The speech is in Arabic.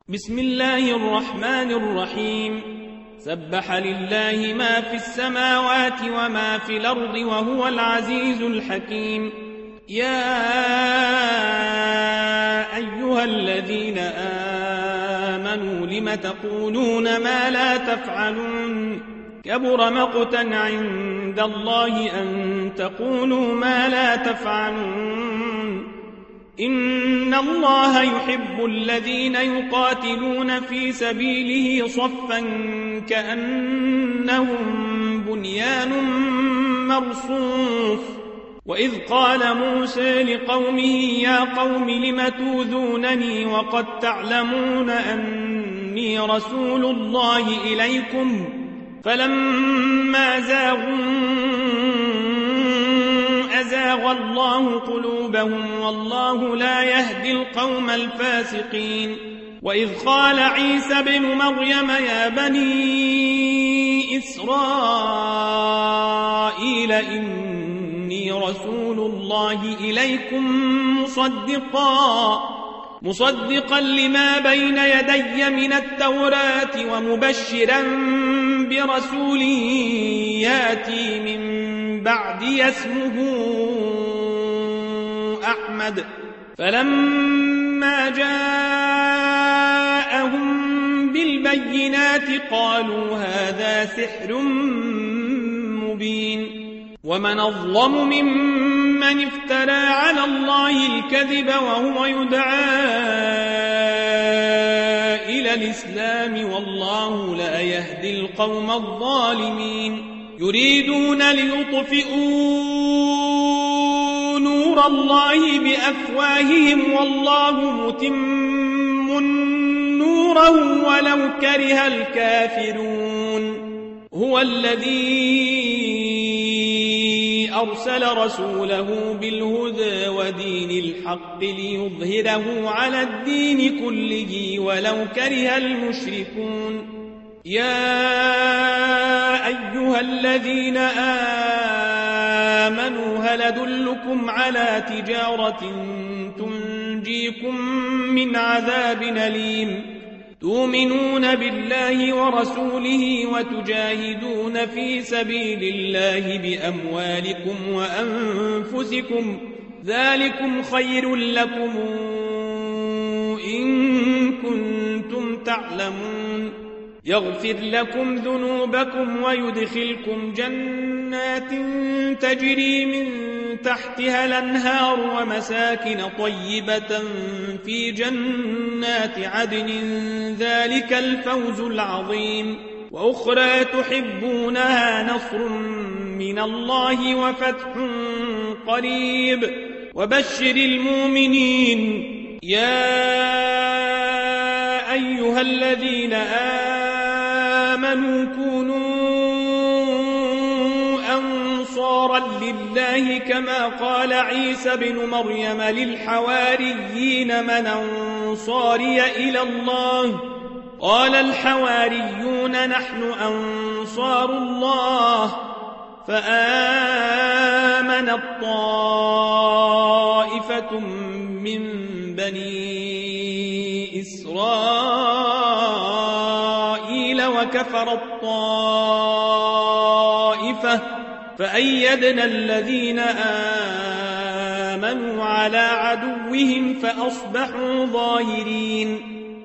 بسم الله الرحمن الرحيم سبح لله ما في السماوات وما في الأرض وهو العزيز الحكيم. يا أيها الذين آمنوا لم تقولون ما لا تفعلون كبر مقتا عند الله أن تقولوا ما لا تفعلون. إن الله يحب الذين يقاتلون في سبيله صفا كأنهم بنيان مرصوص. وإذ قال موسى لقومه يا قوم لم توذونني وقد تعلمون أني رسول الله إليكم فلما أزاغ الله قلوبهم والله لا يهدي القوم الفاسقين. وإذ قال عيسى بن مريم يا بني إسرائيل إني رسول الله إليكم مصدقا لما بين يدي من التوراة ومبشرا برسول ياتي من بعدي اسمه أحمد. فلما جاءهم بالبينات قالوا هذا سحر مبين. ومن أظلم ممن افترى على الله الكذب وهو يدعى إلى الإسلام والله لا يهدي القوم الظالمين. يريدون ليطفئوا نور الله بأفواههم والله متم نوره ولو كره الكافرون. هو الذي أرسل رسوله بالهدى ودين الحق ليظهره على الدين كله ولو كره المشركون. يا أيها الذين آمنوا هل أدلكم على تجارة تنجيكم من عذاب أليم تؤمنون بالله ورسوله وتجاهدون في سبيل الله بأموالكم وأنفسكم ذلكم خير لكم إن كنتم تعلمون. يغفر لكم ذنوبكم ويدخلكم جنات تجري من تحتها الأنهار ومساكن طيبة في جنات عدن ذلك الفوز العظيم. وأخرى تحبونها نصر من الله وفتح قريب وبشر المؤمنين. يا أيها الذين آمنوا كونوا أنصارا لله كما قال عيسى بن مريم للحواريين من أنصاري إلى الله قال الحواريون نحن أنصار الله. فآمنت طائفة من بني إسرائيل وكفرت طائفة فأيدنا الذين آمنوا على عدوهم فأصبحوا ظاهرين.